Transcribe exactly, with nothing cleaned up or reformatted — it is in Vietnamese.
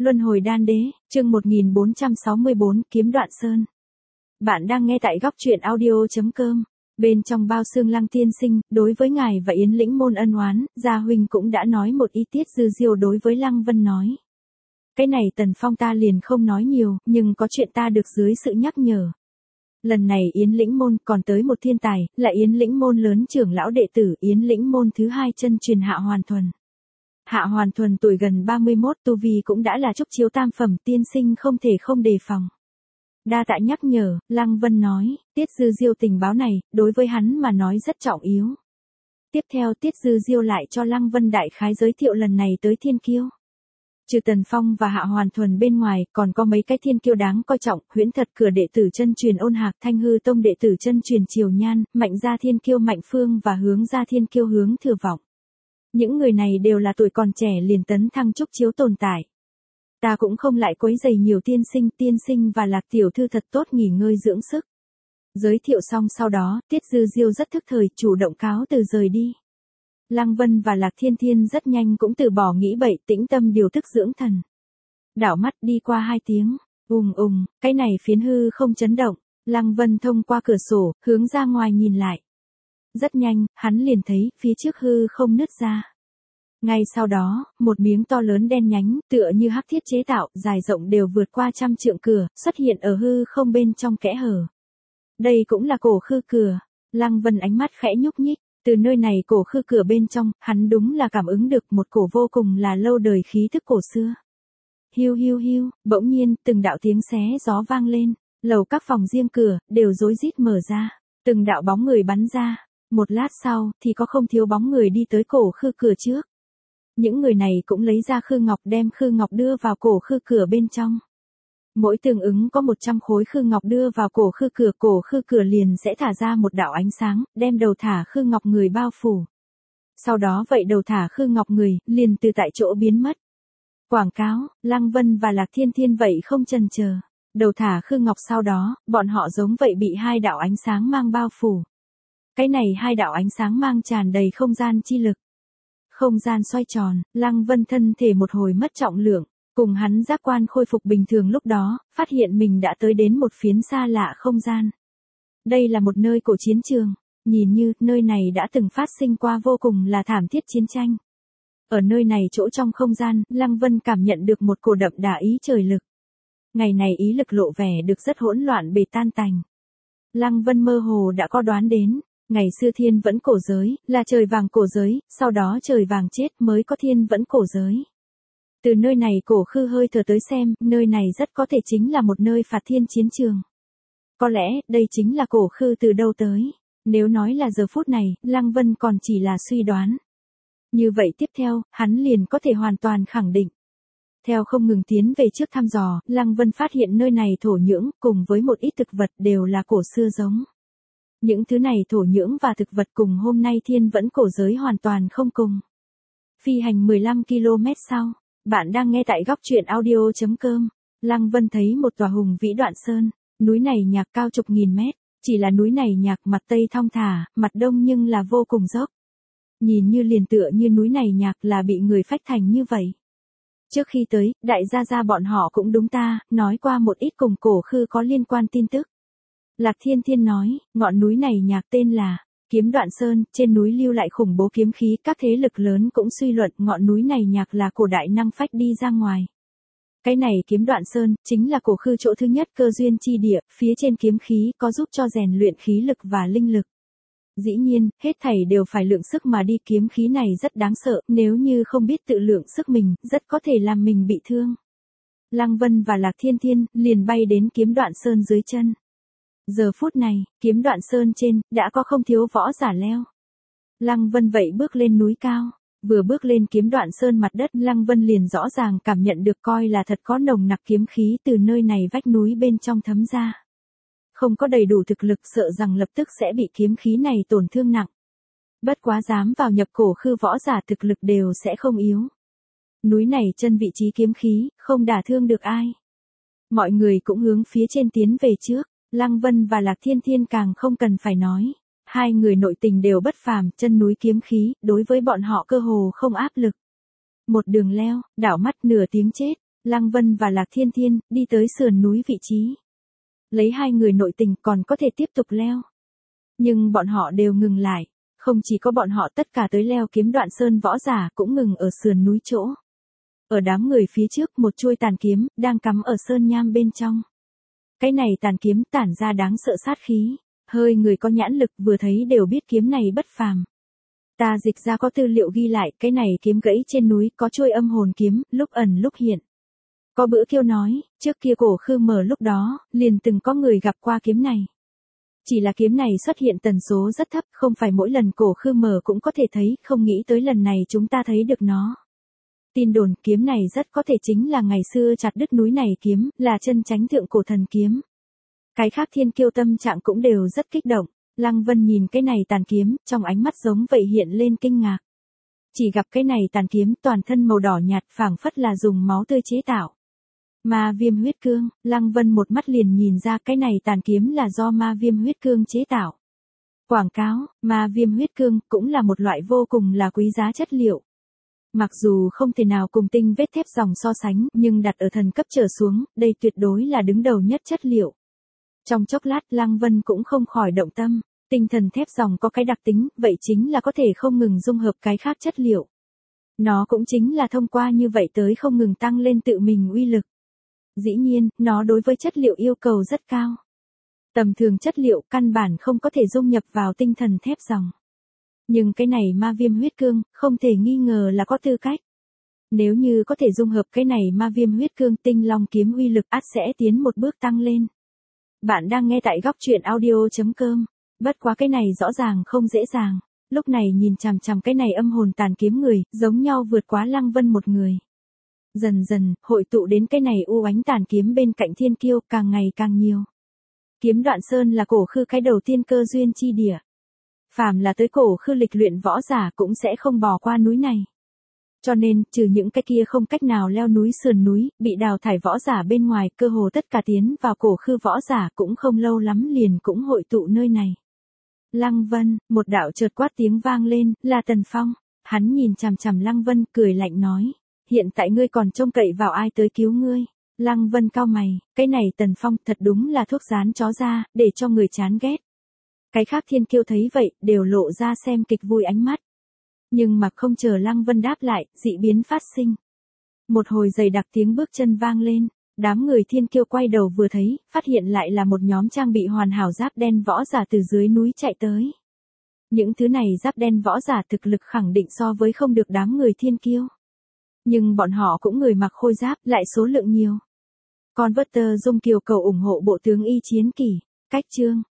Luân hồi đan đế, chương một nghìn bốn trăm sáu mươi bốn, kiếm đoạn sơn. Bạn đang nghe tại góc truyện audio.com. Bên trong bao xương Lăng tiên sinh, đối với ngài và Yến Lĩnh môn ân oán, Gia huynh cũng đã nói một ý tiết dư diêu đối với Lăng Vân nói. Cái này Tần Phong ta liền không nói nhiều, nhưng có chuyện ta được dưới sự nhắc nhở. Lần này Yến Lĩnh môn còn tới một thiên tài, là Yến Lĩnh môn lớn trưởng lão đệ tử Yến Lĩnh môn thứ hai chân truyền Hạ Hoàn Thuần. Hạ Hoàn Thuần tuổi gần ba mươi mốt, tu vi cũng đã là trúc chiếu tam phẩm, tiên sinh không thể không đề phòng. Đa tạ nhắc nhở, Lăng Vân nói, Tiết Dư Diêu tình báo này, đối với hắn mà nói rất trọng yếu. Tiếp theo Tiết Dư Diêu lại cho Lăng Vân đại khái giới thiệu lần này tới thiên kiêu. Trừ Tần Phong và Hạ Hoàn Thuần bên ngoài, còn có mấy cái thiên kiêu đáng coi trọng, Huyễn Thật cửa đệ tử chân truyền Ôn Hạc, Thanh Hư tông đệ tử chân truyền Triều Nhan, Mạnh gia thiên kiêu Mạnh Phương và Hướng gia thiên kiêu Hướng Thừa Vọng. Những người này đều là tuổi còn trẻ liền tấn thăng trúc chiếu tồn tại. Ta cũng không lại quấy rầy nhiều tiên sinh, tiên sinh và Lạc tiểu thư thật tốt nghỉ ngơi dưỡng sức. Giới thiệu xong sau đó, Tiết Dư Diêu rất thức thời, chủ động cáo từ rời đi. Lăng Vân và Lạc Thiên Thiên rất nhanh cũng từ bỏ nghĩ bậy, tĩnh tâm điều tức dưỡng thần. Đảo mắt đi qua hai tiếng, ùng ùng, cái này phiến hư không chấn động, Lăng Vân thông qua cửa sổ, hướng ra ngoài nhìn lại. Rất nhanh, hắn liền thấy, phía trước hư không nứt ra. Ngay sau đó, một miếng to lớn đen nhánh, tựa như hắc thiết chế tạo, dài rộng đều vượt qua trăm trượng cửa, xuất hiện ở hư không bên trong kẽ hở. Đây cũng là cổ khư cửa. Lăng Vân ánh mắt khẽ nhúc nhích, từ nơi này cổ khư cửa bên trong, hắn đúng là cảm ứng được một cổ vô cùng là lâu đời khí thức cổ xưa. Hiu hiu hiu, bỗng nhiên, từng đạo tiếng xé gió vang lên, lầu các phòng riêng cửa, đều rối rít mở ra, từng đạo bóng người bắn ra. Một lát sau, thì có không thiếu bóng người đi tới cổ khư cửa trước. Những người này cũng lấy ra khư ngọc, đem khư ngọc đưa vào cổ khư cửa bên trong. Mỗi tương ứng có một trăm khối khư ngọc đưa vào cổ khư cửa, cổ khư cửa liền sẽ thả ra một đạo ánh sáng, đem đầu thả khư ngọc người bao phủ. Sau đó vậy đầu thả khư ngọc người, liền từ tại chỗ biến mất. Quảng cáo, Lăng Vân và Lạc Thiên Thiên vậy không chần chờ. Đầu thả khư ngọc sau đó, bọn họ giống vậy bị hai đạo ánh sáng mang bao phủ. Cái này hai đạo ánh sáng mang tràn đầy không gian chi lực. Không gian xoay tròn, Lăng Vân thân thể một hồi mất trọng lượng, cùng hắn giác quan khôi phục bình thường lúc đó, phát hiện mình đã tới đến một phiến xa lạ không gian. Đây là một nơi cổ chiến trường, nhìn như nơi này đã từng phát sinh qua vô cùng là thảm thiết chiến tranh. Ở nơi này chỗ trong không gian, Lăng Vân cảm nhận được một cổ đậm đà ý trời lực. Ngày này ý lực lộ vẻ được rất hỗn loạn bề tan tành. Lăng Vân mơ hồ đã có đoán đến. Ngày xưa thiên vẫn cổ giới, là trời vàng cổ giới, sau đó trời vàng chết mới có thiên vẫn cổ giới. Từ nơi này cổ khư hơi thở tới xem, nơi này rất có thể chính là một nơi phạt thiên chiến trường. Có lẽ, đây chính là cổ khư từ đâu tới. Nếu nói là giờ phút này, Lăng Vân còn chỉ là suy đoán. Như vậy tiếp theo, hắn liền có thể hoàn toàn khẳng định. Theo không ngừng tiến về trước thăm dò, Lăng Vân phát hiện nơi này thổ nhưỡng, cùng với một ít thực vật đều là cổ xưa giống. Những thứ này thổ nhưỡng và thực vật cùng hôm nay thiên vẫn cổ giới hoàn toàn không cùng. Phi hành mười lăm ki lô mét sau, bạn đang nghe tại góc truyện audio.com. Lăng Vân thấy một tòa hùng vĩ Đoạn Sơn, núi này nhạc cao chục nghìn mét, chỉ là núi này nhạc mặt tây thong thả, mặt đông nhưng là vô cùng dốc. Nhìn như liền tựa như núi này nhạc là bị người phách thành như vậy. Trước khi tới, đại gia gia bọn họ cũng đúng ta, nói qua một ít cùng cổ khư có liên quan tin tức. Lạc Thiên Thiên nói, ngọn núi này nhạc tên là Kiếm Đoạn Sơn, trên núi lưu lại khủng bố kiếm khí, các thế lực lớn cũng suy luận ngọn núi này nhạc là cổ đại năng phách đi ra ngoài. Cái này Kiếm Đoạn Sơn, chính là cổ khư chỗ thứ nhất cơ duyên chi địa, phía trên kiếm khí có giúp cho rèn luyện khí lực và linh lực. Dĩ nhiên, hết thảy đều phải lượng sức mà đi, kiếm khí này rất đáng sợ, nếu như không biết tự lượng sức mình, rất có thể làm mình bị thương. Lăng Vân và Lạc Thiên Thiên liền bay đến Kiếm Đoạn Sơn dưới chân. Giờ phút này, Kiếm Đoạn Sơn trên, đã có không thiếu võ giả leo. Lăng Vân vậy bước lên núi cao, vừa bước lên Kiếm Đoạn Sơn mặt đất, Lăng Vân liền rõ ràng cảm nhận được coi là thật có nồng nặc kiếm khí từ nơi này vách núi bên trong thấm ra. Không có đầy đủ thực lực sợ rằng lập tức sẽ bị kiếm khí này tổn thương nặng. Bất quá dám vào nhập cổ khư võ giả thực lực đều sẽ không yếu. Núi này chân vị trí kiếm khí, không đả thương được ai. Mọi người cũng hướng phía trên tiến về trước. Lăng Vân và Lạc Thiên Thiên càng không cần phải nói. Hai người nội tình đều bất phàm, chân núi kiếm khí, đối với bọn họ cơ hồ không áp lực. Một đường leo, đảo mắt nửa tiếng chết, Lăng Vân và Lạc Thiên Thiên đi tới sườn núi vị trí. Lấy hai người nội tình còn có thể tiếp tục leo. Nhưng bọn họ đều ngừng lại. Không chỉ có bọn họ, tất cả tới leo kiếm Đoạn Sơn võ giả cũng ngừng ở sườn núi chỗ. Ở đám người phía trước một chuôi tàn kiếm đang cắm ở sơn nham bên trong. Cái này tàn kiếm tản ra đáng sợ sát khí. Hơi người có nhãn lực vừa thấy đều biết kiếm này bất phàm. Ta dịch ra có tư liệu ghi lại, cái này kiếm gãy trên núi có chuôi âm hồn kiếm, lúc ẩn lúc hiện. Có bữa Kiêu nói, trước kia Cổ Khư Mở lúc đó, liền từng có người gặp qua kiếm này. Chỉ là kiếm này xuất hiện tần số rất thấp, không phải mỗi lần Cổ Khư Mở cũng có thể thấy, không nghĩ tới lần này chúng ta thấy được nó. Tin đồn kiếm này rất có thể chính là ngày xưa chặt đứt núi này kiếm, là chân chánh thượng cổ thần kiếm. Cái khác thiên kiêu tâm trạng cũng đều rất kích động. Lăng Vân nhìn cái này tàn kiếm, trong ánh mắt giống vậy hiện lên kinh ngạc. Chỉ gặp cái này tàn kiếm toàn thân màu đỏ nhạt, phảng phất là dùng máu tươi chế tạo. Ma Viêm huyết cương, Lăng Vân một mắt liền nhìn ra cái này tàn kiếm là do Ma Viêm huyết cương chế tạo. Quảng cáo, Ma Viêm huyết cương cũng là một loại vô cùng là quý giá chất liệu. Mặc dù không thể nào cùng tinh vết thép ròng so sánh, nhưng đặt ở thần cấp trở xuống, đây tuyệt đối là đứng đầu nhất chất liệu. Trong chốc lát Lăng Vân cũng không khỏi động tâm, tinh thần thép ròng có cái đặc tính, vậy chính là có thể không ngừng dung hợp cái khác chất liệu. Nó cũng chính là thông qua như vậy tới không ngừng tăng lên tự mình uy lực. Dĩ nhiên, nó đối với chất liệu yêu cầu rất cao. Tầm thường chất liệu căn bản không có thể dung nhập vào tinh thần thép ròng. Nhưng cái này Ma Viêm huyết cương, không thể nghi ngờ là có tư cách. Nếu như có thể dung hợp cái này Ma Viêm huyết cương, Tinh Long kiếm uy lực ắt sẽ tiến một bước tăng lên. Bạn đang nghe tại góc truyện audio chấm com. Bất quá cái này rõ ràng không dễ dàng. Lúc này nhìn chằm chằm cái này âm hồn tàn kiếm người, giống nhau vượt quá Lăng Vân một người. Dần dần, hội tụ đến cái này u ánh tàn kiếm bên cạnh thiên kiêu càng ngày càng nhiều. Kiếm Đoạn Sơn là Cổ Khư cái đầu tiên cơ duyên chi địa. Phàm là tới Cổ Khư lịch luyện võ giả cũng sẽ không bỏ qua núi này. Cho nên, trừ những cái kia không cách nào leo núi sườn núi, bị đào thải võ giả bên ngoài, cơ hồ tất cả tiến vào Cổ Khư võ giả cũng không lâu lắm liền cũng hội tụ nơi này. Lăng Vân, một đạo chợt quát tiếng vang lên, là Tần Phong. Hắn nhìn chằm chằm Lăng Vân, cười lạnh nói, hiện tại ngươi còn trông cậy vào ai tới cứu ngươi? Lăng Vân cau mày, cái này Tần Phong thật đúng là thuốc dán chó ra, để cho người chán ghét. Cái khác thiên kiêu thấy vậy, đều lộ ra xem kịch vui ánh mắt. Nhưng mà không chờ Lăng Vân đáp lại, dị biến phát sinh. Một hồi dày đặc tiếng bước chân vang lên, đám người thiên kiêu quay đầu vừa thấy, phát hiện lại là một nhóm trang bị hoàn hảo giáp đen võ giả từ dưới núi chạy tới. Những thứ này giáp đen võ giả thực lực khẳng định so với không được đám người thiên kiêu. Nhưng bọn họ cũng người mặc khôi giáp, lại số lượng nhiều. Converter Dung Kiều cầu ủng hộ bộ tướng y chiến kỷ. Cách chương.